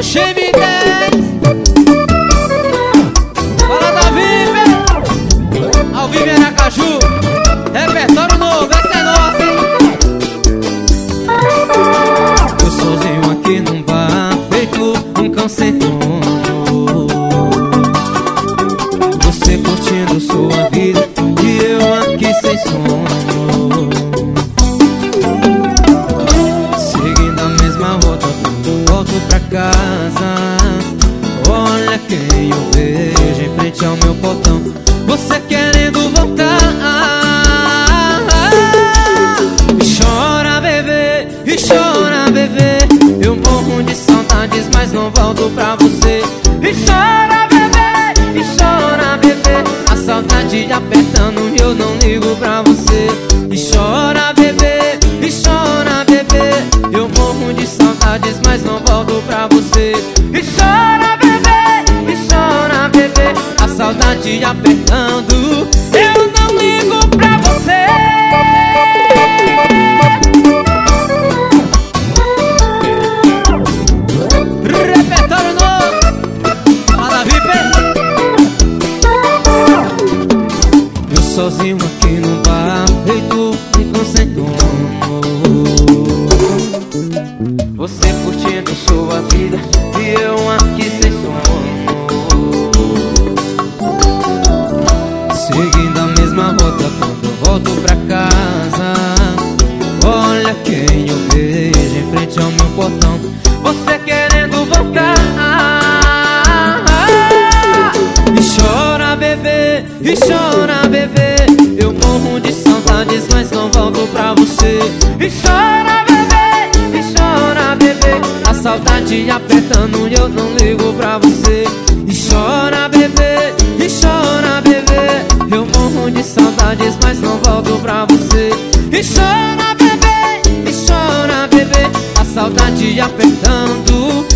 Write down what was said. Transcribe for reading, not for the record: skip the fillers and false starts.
Chevy 10. Fala da Vive, ao vivo em Aracaju. Repertório novo, essa é nossa, hein? Eu sozinho aqui num bar, feito um cão sem dono. Você curtindo sua vida e eu aqui sem sono. Seguindo a mesma rota, volto pra casa. Olha quem eu vejo em frente ao meu portão. Você querendo voltar. E chora, bebê, e chora, bebê. Eu morro de saudades, mas não volto pra você. E chora, bebê, e chora, bebê. A saudade apertando e eu não ligo pra você. E chora, bebê, e chora, bebê. Eu morro de saudades, mas não volto pra você. E chora, bebê, e chora, bebê. A saudade apertando, eu não ligo pra você. Repertório novo, fala Vipe. Eu sozinho aqui no bar, feito um cão sem dono. Você curtindo sua vida e eu aqui sem sono. Seguindo a mesma rota quando eu volto pra casa. Olha quem eu vejo em frente ao meu portão. Você querendo voltar. E chora, bebê, e chora, bebê. Eu morro de saudades, mas não volto pra você. E chora, bebê, e chora, bebê. A saudade apertando e eu não ligo pra você. E chora, bebê, e chora, bebê. Eu morro de saudades, mas não volto pra você. E chora, bebê, e chora, bebê. A saudade apertando,